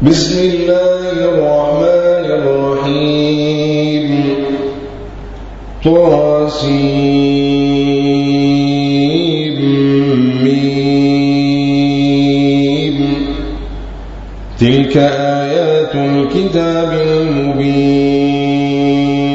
بسم الله الرحمن الرحيم طاسيم تلك آيات الكتاب المبين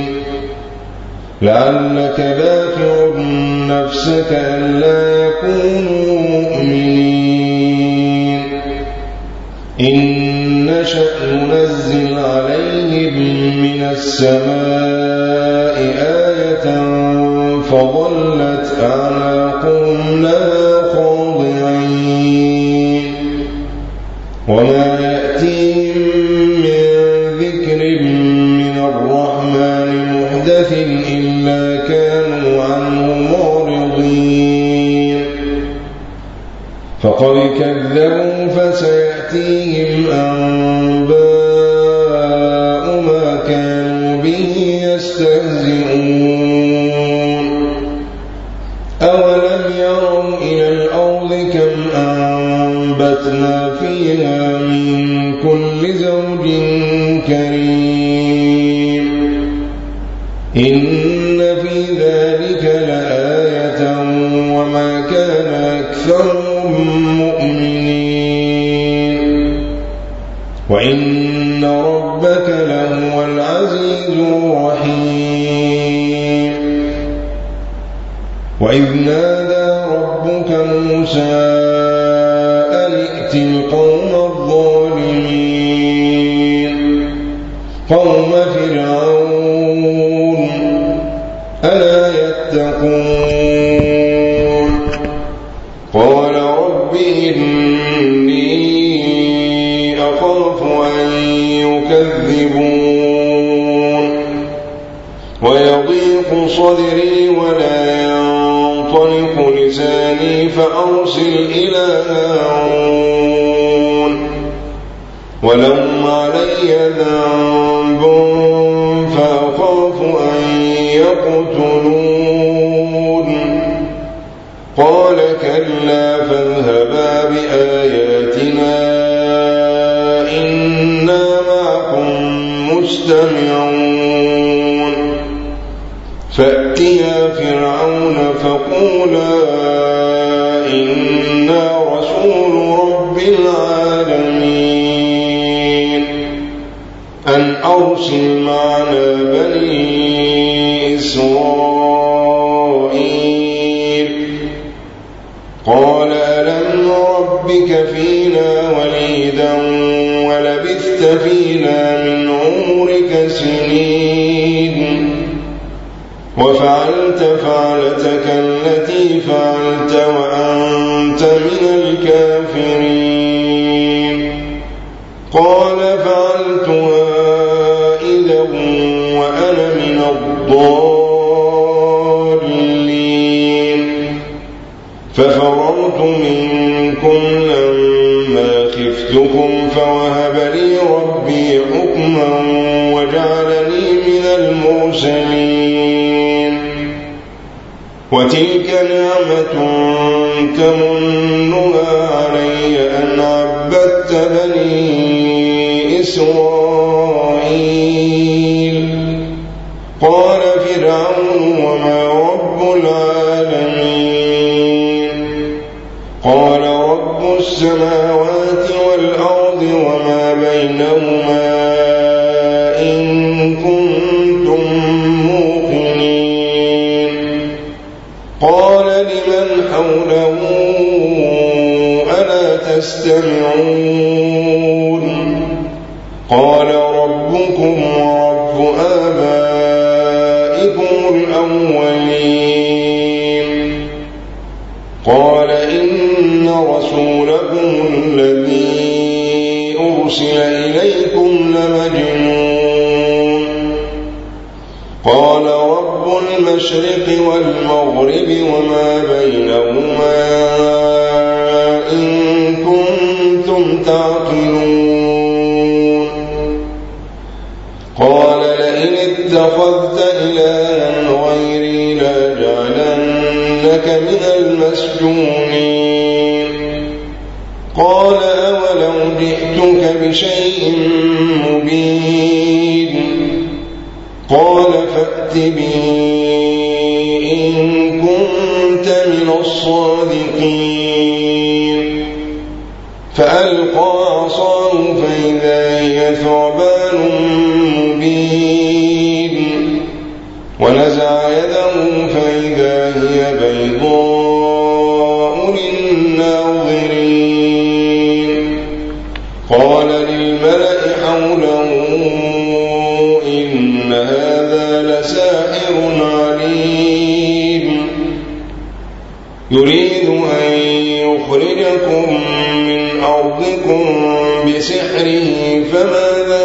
لعلك باخع نفسك ألا يكونوا مؤمنين إن نشأ ننزل عليهم من السماء آية فظلت أعناقهم لها خاضعين وما يأتيهم من ذكر من الرحمن محدث إلا كانوا عنه معرضين فقد كذبوا فسيأتيهم أنباء ما كانوا به يستهزئون أولم يروا إلى الأرض كم أنبتنا فيها من كل زوج كريم إن في ذلك لآية وما كان أكثرهم مؤمنين وإن ربك لهو العزيز الرحيم وإذ نادى ربك موسى أن ائت القوم الظالمين قوم فرعون ألا يتقون قال رب إني أخاف أن يكذبون ويضيق صدري ولا ينطلق لساني فأرسل إلى هارون ولهم علي ذنب فأخاف أن يقتلون قال كلا فاذهبا بآياتنا إنا معكم مستمعون فأتيا فرعون فقولا إنا رسول رب العالمين أن أرسل معنا بني إسرائيل قال ألم نربك فينا وليدا ولبثت فينا من عمرك سنين وفعلت فعلتك التي فعلت وأنت من الكافرين قال فعلتها إذا وأنا من الضالين ففررت منكم لما خفتكم فوهب لي ربي حكما وجعلني من المرسلين وتلك نعمة تمنها علي أن عبدت بني إسرائيل قال فرعون وما رب العالمين قال رب السماوات والأرض وما بينهما إن كنتم موقنين قال لمن حوله ألا تستمعون قال ربكم ورب آبائكم الأولين قال إن رسولكم الذي أرسل إليكم لمجنون قال رب المشرق والمغرب وما بينهما إن كنتم تعقلون قال لئن اتخذت إلها غيري لأجعلنك من المسجونين قال أولو جئتك بشيء شيء مبين. قال فأت به إن كنت من الصادقين. فألقى عصاه فإذا هي ثعبان مبين، ونزع يده فإذا هي بيضاء للناظرين. قال للملأ حوله إن هذا لساحر عليم، يريد أن يخرجكم من أرضكم بسحره فماذا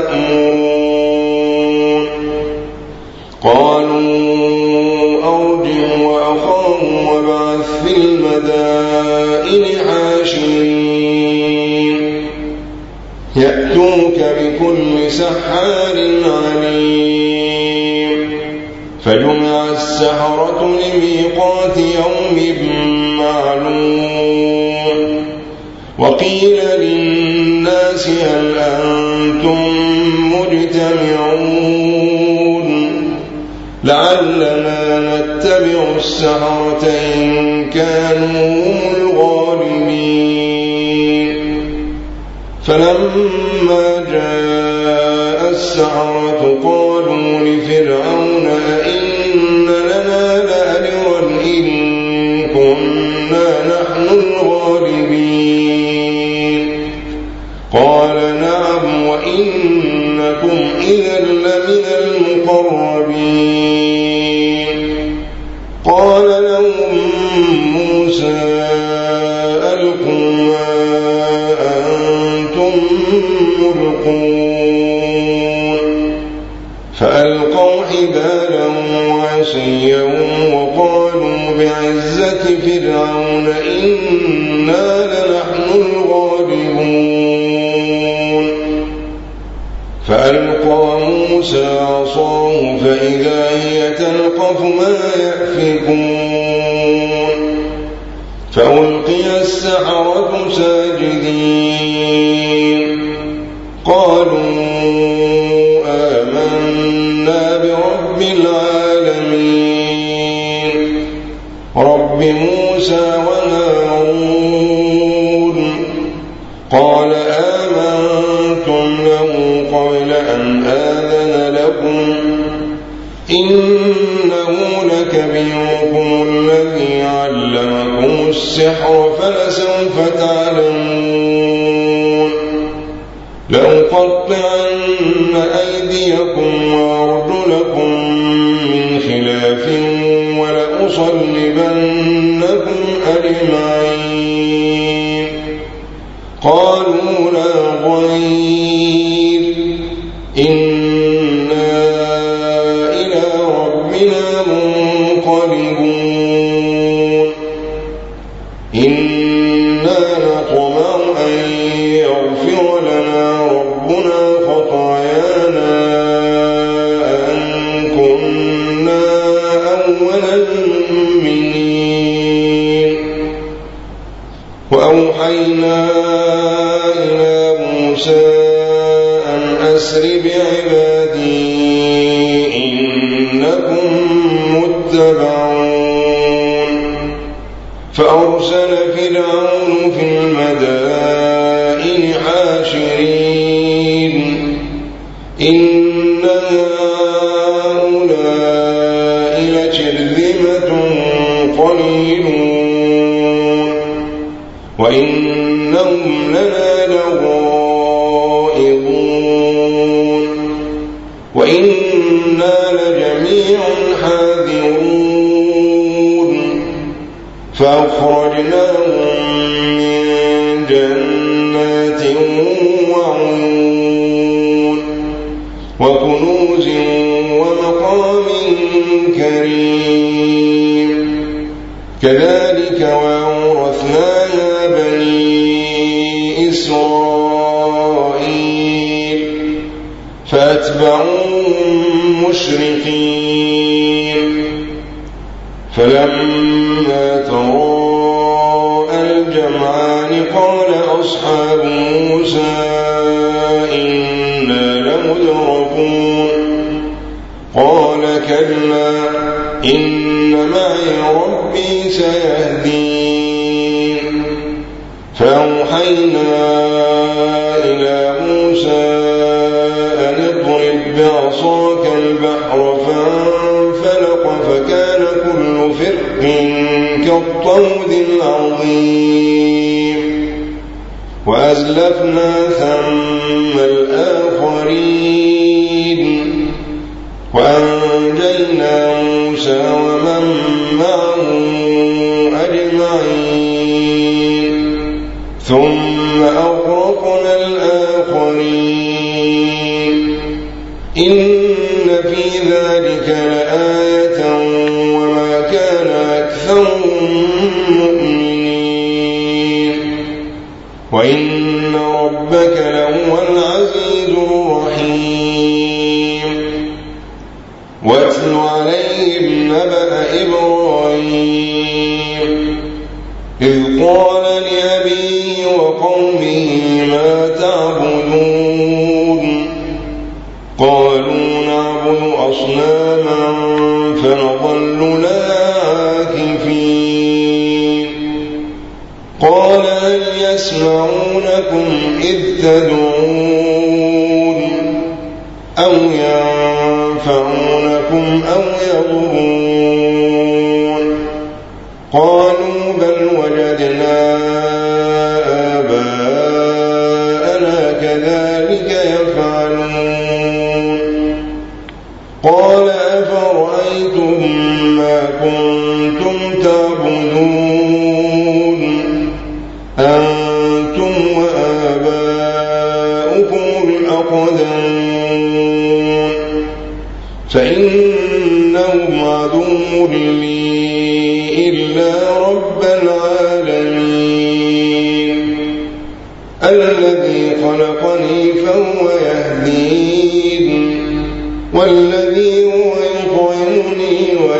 تأمرون؟ قالوا أرجع وأخاه وابعث في المدائن حاشرين يأتوك بكل سحار عليم. فجمع السحرة لميقات يوم معلوم. وقيل للناس هل أنتم مجتمعون لعلنا نتبع السحرة إن كانوا هم الغالبين. فلما جاء السحرة قالوا لفرعون أئن لنا لأجرا إن كنا نحن الغالبين؟ قال نعم وإنكم إذا لمن المقربين. قال لهم موسى ألقوا ما أنتم ملقون. فألقوا حبالهم وعصيهم وقالوا بعزة فرعون إنا لنحن الغالبون. فألقى موسى عصاه فإذا هي تلقف ما يأفكون. فألقي السحرة ساجدين قالوا آمنا برب العالمين رب موسى وهارون. قال آمنتم له قبل أن آذن لكم إنه لكبيركم الذي علمكم السحر فلسوف تعلمون لأقطعن أيديكم وأرجلكم من خلاف ولأصلبنكم أجمعين. قالوا لا ضير إنا إلى ربنا منقلبون. إنا نطمع أن يغفر لنا ربنا خطايانا أن كنا أول المؤمنين. وأوحينا إلى موسى أن أسر بعبادي إنكم متبعون. فأرسل فرعون في المدائن حاشرين إن هؤلاء لشرذمة قليلون وإنهم لنا لغائظون وإنا لجميع حاذرون. فأخرجناهم من جنات وعيون وكنوز ومقام كريم. كذلك وأورثناها بني إسرائيل فأتبعوهم مشرقين. فلما تراءى الجمعان قال أصحاب موسى لمدركون قال كلا إن معي ربي سيهدين فأوحينا إلى موسى أن اضرب بعصاك البحر فانفلق فكان كل فرق كالطود العظيم وأزلفنا ثم الآخرين وأنجينا موسى ومن معه أجمعين ثم أغرقنا الآخرين إن في ذلك لآية وما كان أكثرهم مؤمنين وإن ربك لهو العزيز الرحيم واتل عليهم نبأ إبراهيم إذ قال لأبيه وقومه ما تعبدون قالوا نعبد أصناما فنظل لها عاكفين قال هل يسمعونكم إذ تدعون أو ينفعونكم أو يضرون قالوا بل وجدنا آباءنا كذلك يفعلون قال أفرأيتم ما كنتم تعبدون أنتم وآباؤكم الأقدمون فإنهم عدو لي إلا رب العالمين الذي خلقني فهو يهدين والذي هو يطعمني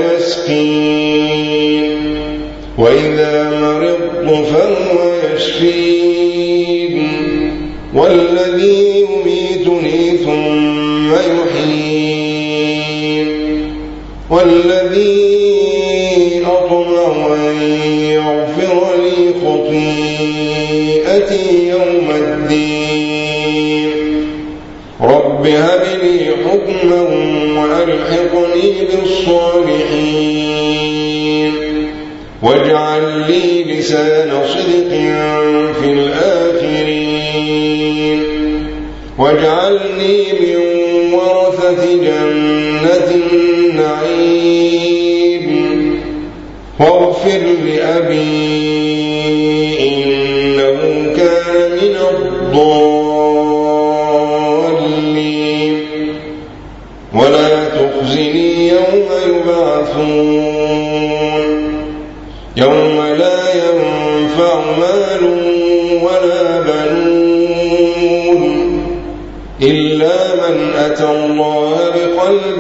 ويسقين وإذا مرضت فهو يشفين والذي يميتني ثم يحيين والذي أطمع أن يغفر لي خطيئتي يوم الدين رب هب لي حكما وألحقني بالصالحين واجعل لي لسان صدق في الآخرين واجعلني من ورثة جنة النعيم واغفر لأبي إنه كان من الضالين ولا تخزني يوم يبعثون يوم لا ينفع مال ولا بنون إلا من أتى الله بقلب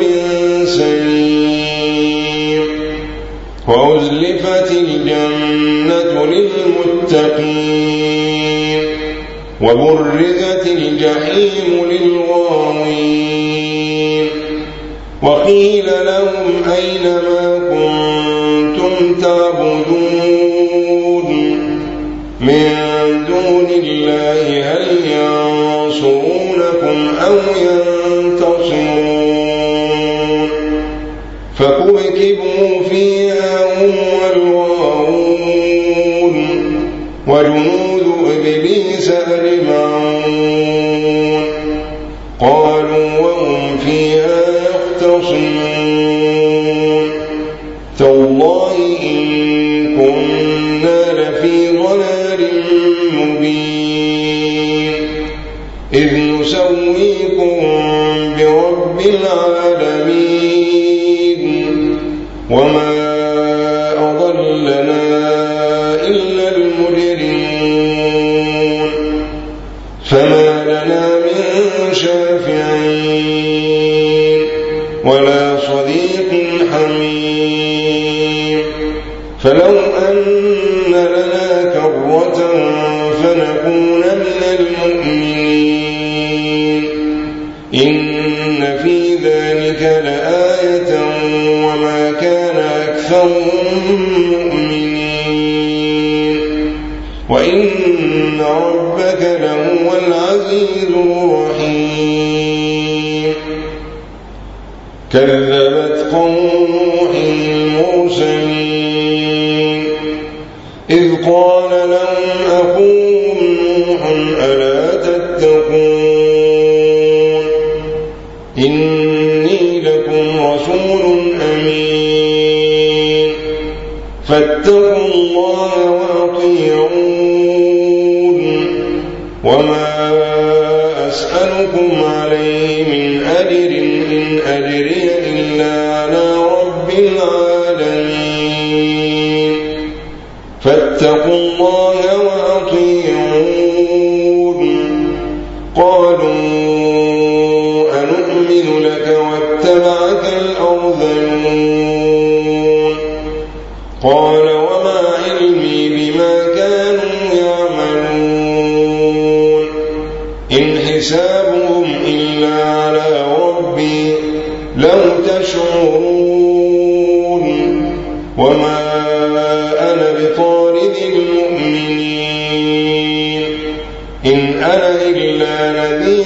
سليم وأزلفت الجنة للمتقين وبرزت الجحيم للغاوين وقيل لهم أين ما كنتم تعبدون من دون الله هل ينصرونكم أو ينتصرون فكبكبوا فيها هم والغاوون وجنود إبليس أجمعون قالوا وهم فيها يختصمون تالله إن كنا لفي ضلال مبين إذ نسويكم برب العالمين وما أضلنا إلا المجرمون فما لنا من شافعين ولا صديق حميم فلو أن لنا كرة فنكون من المؤمنين إن في ذلك لآية وما كان أكثرهم مؤمنين وإن ربك لهو العزيز الرحيم كذبت قوم نوح المرسلين إذ قال لهم أخوهم نوح ألا تتقون إني لكم رسول أمين فاتقوا الله وأطيعون وما أسألكم عليه من أجر إن أجري إلا على رب العالمين فاتقوا الله وأطيعون قالوا أنؤمن لك واتبعك الأرذلون قال وما علمي بما كانوا يعملون إن حسابهم إلا على ربي لو تشعرون وما أنا بطارد المؤمنين إن أنا إلا نذير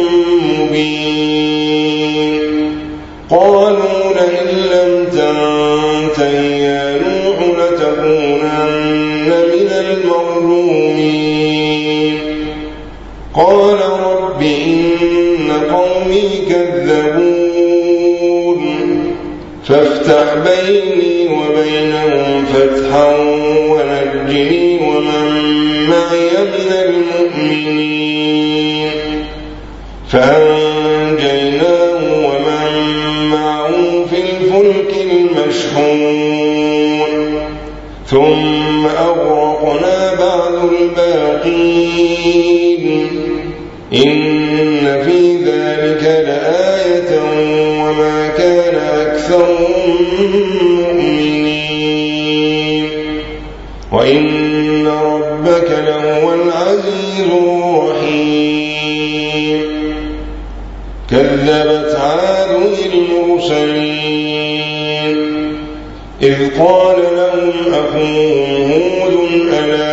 مبين قالوا لئن لم تنته يا نوح لتكونن من المرجومين قال رب إن قومي كذبون فافتح بيني وبينهم فتحا ونجني ومن معي من المؤمنين فأنجيناه ومن معه في الفلك المشحون ثم أغرقنا بعد الباقين إن في ذلك لآية وما كان أكثرهم مؤمنين وإن ربك لهو العزيز الرحيم كذبت عاد المرسلين إذ قال لهم أخوهم هود ألا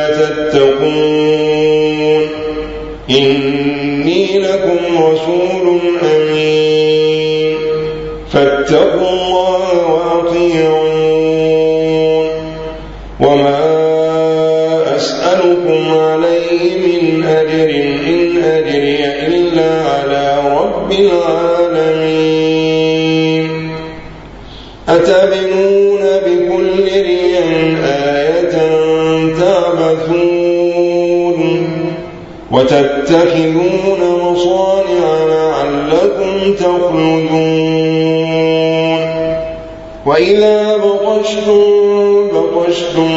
تتقون إني لكم رسول أمين فاتقوا الله وأطيعون وما أسألكم عليه من أجر إن أجري إلا على رب العالمين أتبنون بكل ريع آية تعبثون وتتخذون مصانع لعلكم تخلدون وإذا بطشتم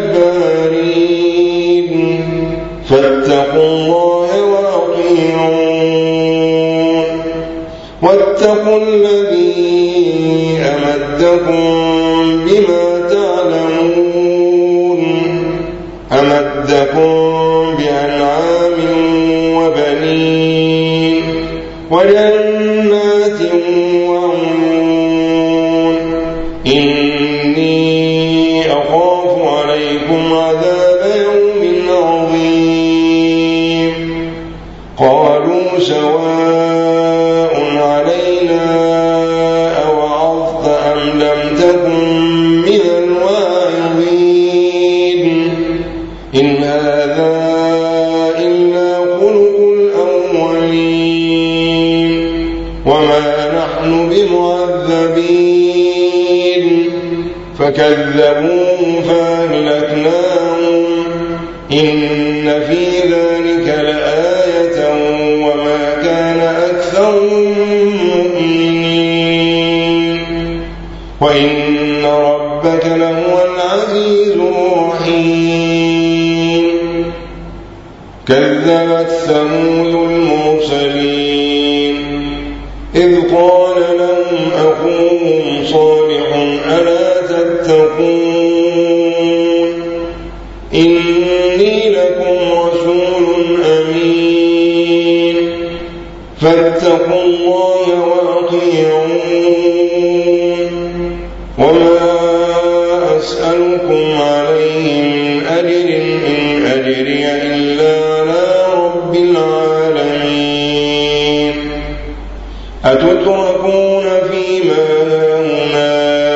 جبارين فاتقوا الله وأطيعون واتقوا الذي أمدكم بما تعلمون أمدكم بأنعام وبنين وجنات وعيون إني أخاف عليكم عذاب يوم عظيم قالوا سواء علينا أوعظت أم لم تكن من الواعظين إن هذا إلا خلق الأولين وما نحن بمعذبين فكذبوه فأهلكناهم إن في ذلك لآية وما كان أكثرهم مؤمنين وإن ربك لهو العزيز الرحيم كذبت ثمود المرسلين إذ قال لهم أخوهم صالح ألا تتقون إني لكم رسول أمين فاتقوا الله وأطيعون وما أسألكم عليه من أجر إن أجري إلا على رب العالمين أتتركون فيما هاهنا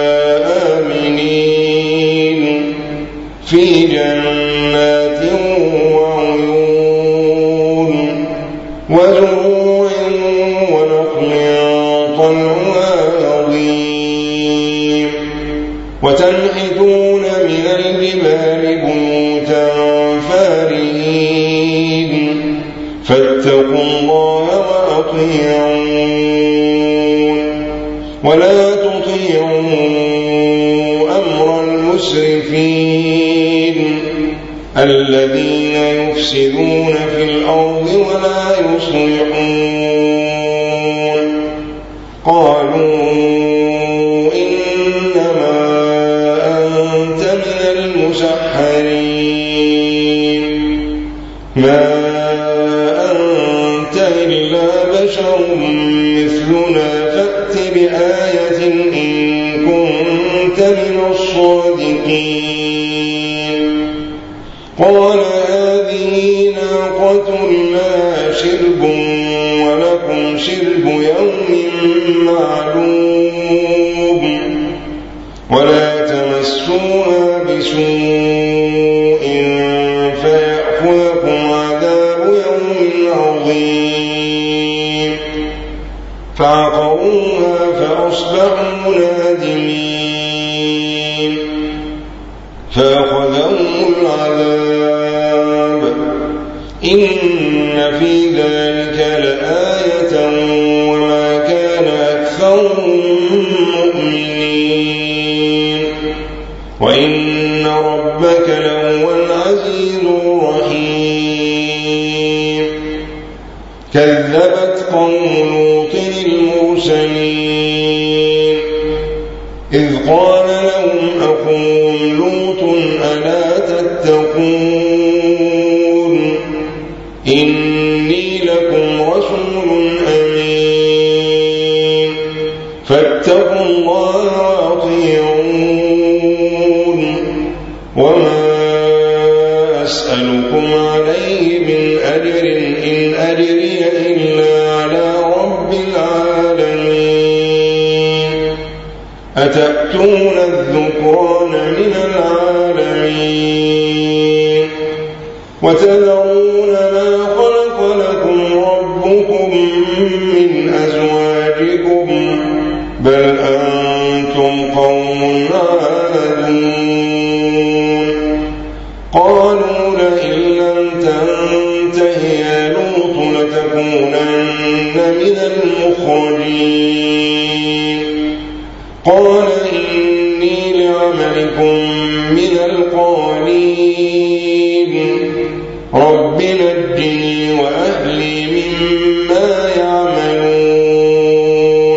آمنين في جنات وعيون وزروع ونخل طلعها هضيم وتنحتون من الجبال بيوتا فارهين فاتقوا الله وأطيعون ولا تطيعوا أمر المسرفين الذين يفسدون في الأرض ولا يصلحون قالوا إنما أنت من المسحرين ما أنت إلا بشر مثلنا فأت بآية إن كنت من الصادقين قال هذه ناقة لها شرب ولكم شرب يوم معلوم ولا تمسوها بسوء فيأخذكم عذاب يوم عظيم فعقروها فأصبحوا نادمين فأخذهم العذاب إن في ذلك لآية وما كان أكثرهم مؤمنين وإن ربك لهو العزيز الرحيم كذبت قوم لوط المرسلين إذ قال لهم أخوهم لوط ألا تتقون إني لكم رسول أمين فاتقوا الله وأطيعون وما أسألكم عليه من أجر إن أجري إلا على رب العالمين أتأتون الذكران من العالمين وتذرون ما خلق لكم ربكم من أزواجكم بل أنتم قوم عادون قالوا لئن لم تنته يا لوط لتكونن من المخرجين قال إني لعملكم من القالين رب نجني وأهلي مما يعملون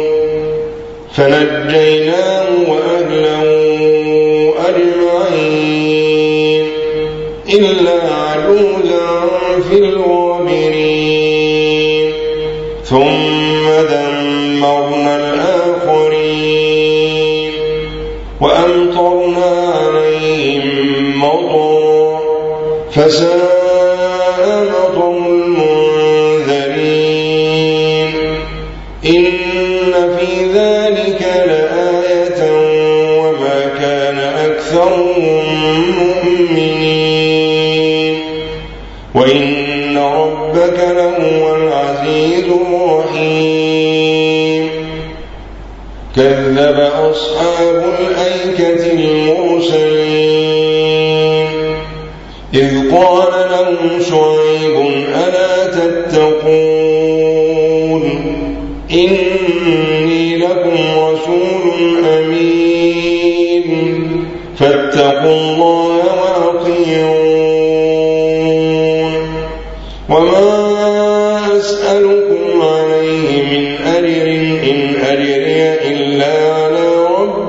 فنجيناه وأهله أجمعين إلا عجوزا في الغابرين ثم دمرنا الآخرين وأمطرنا عليهم مطرا فساء مطر المنذرين إن في ذلك لآية وما كان أكثرهم مؤمنين وإن ربك لهو العزيز الرحيم كذب أصحاب الأيكة المرسلين إذ قال لهم شعيب ألا تتقون إني لكم رسول أمين فاتقوا الله وأطيعون وما أسألكم عليه من أجر إن أجري إلا على رب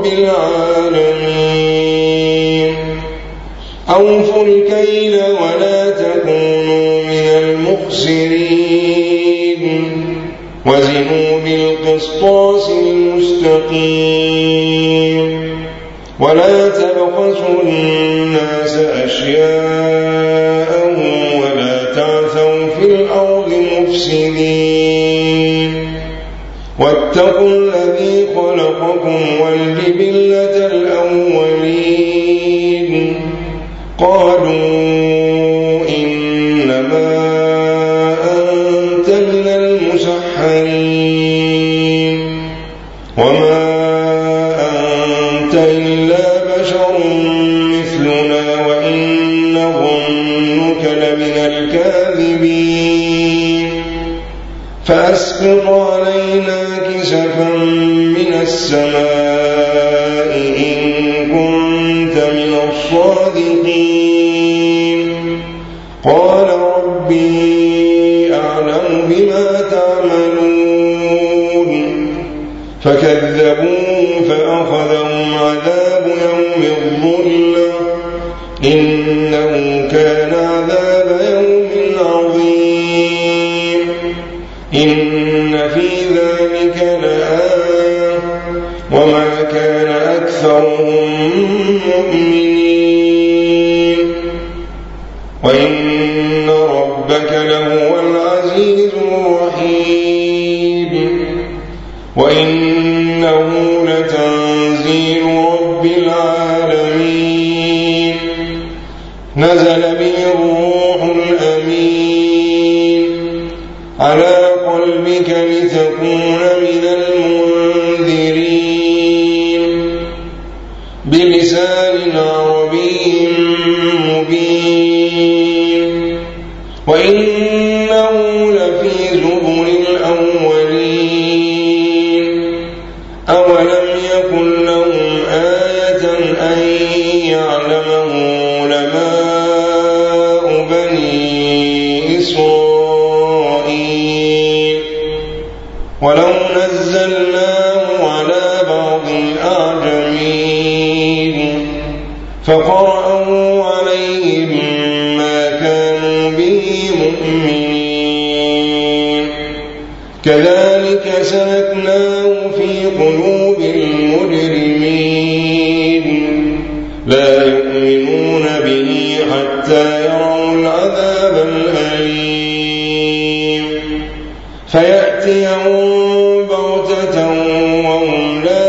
العالمين أوفوا الكيل ولا تكونوا من المخسرين وزنوا بالقسطاس المستقيم ولا تبخسوا الناس أشياءهم ولا تعثوا في الأرض مفسدين واتقوا الذي خلقكم والجبلة الأولين قالوا إنما أنت من المسحرين وما أنت إلا بشر مثلنا وإن نظنك لمن الكاذبين فأسقط علينا كسفا من السماء إن كنت من الصادقين قال ربي أعلم بما تعملون فكذبوه فأخذهم عذاب يوم الظلة إنه كان عذاب يوم عظيم إن في ذلك لآية وما كان أكثرهم مؤمنين وإن ربك لهو العزيز الرحيم وإنه لتنزيل رب العالمين نزل به الروح الأمين على قلبك لتكون من المنذرين بلسان عربي مبين وإنه لفي زبر الأولين أولم يكن لهم آية أن يعلمه علماء بني إسرائيل ولو نزلناه على بعض الأعجمين فقرأوا عليهم ما كانوا به مؤمنين كذلك سلكناه في قلوب المجرمين لا يؤمنون به حتى يروا العذاب الأليم فيأتيهم بغتة وهم لا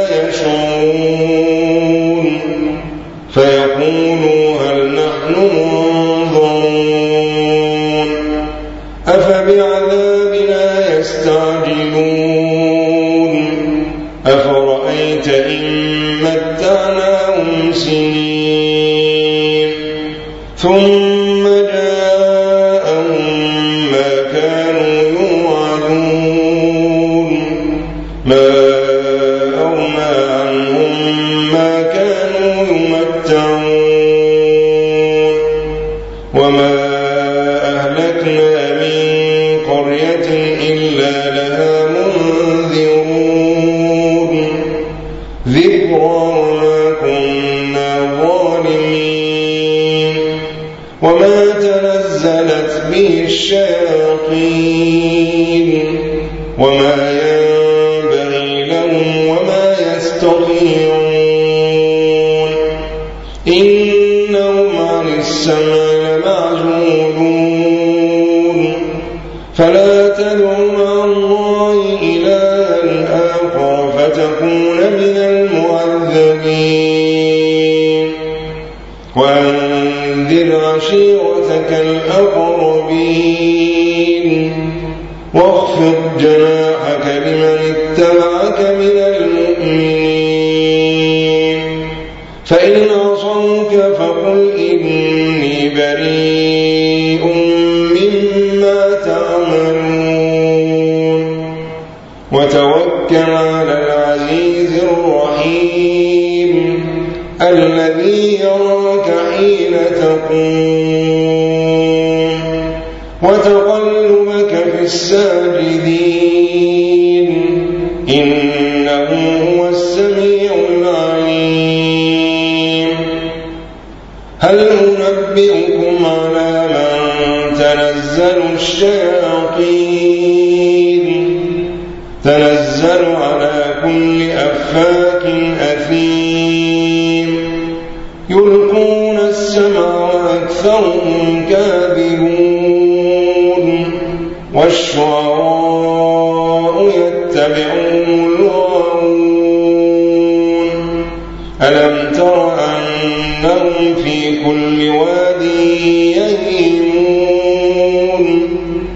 يشعرون فيقولوا هل نحن منظرون أفبعذابنا يستعجلون أفرأيت إن متعناهم سنين ثم جاءهم ما كانوا يوعدون ما أغنى عنهم ما كانوا يمتعون وما أهلكنا من قرية إلا لها منذرون ذكرى وما كنا ظالمين وما تنزلت به الشياطين وما ينبغي لهم وما يستطيعون إنهم عن السمع لمعزولون فلا تدع مع الله إلها آخر فتكون من المعذبين وأنذر عشيرتك الأقربين واخفض جناحك لمن اتبعك من المؤمنين فإن عصوك فقل إني بريء مما تعملون وتوكل على العزيز الرحيم الذي يراك حين تقوم وتقلبك في الساجدين إنه هو السميع العليم هل أنبئكم على من تنزل الشياطين تنزل على كل أفاك أثيم يلقون السمع وأكثرهم كاذبون والشعراء يتبعهم الغاوون ألم تر أنهم في كل واد يهيمون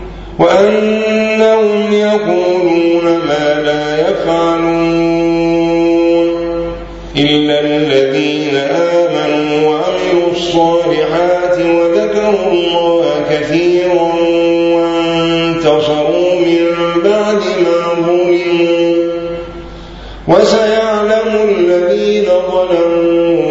وأنهم يقولون ما لا يفعلون إلا الذين آمنوا وعملوا الصالحات وذكروا الله كثيرا وانتصروا من بعد ما ظلموا وسيعلم الذين ظلموا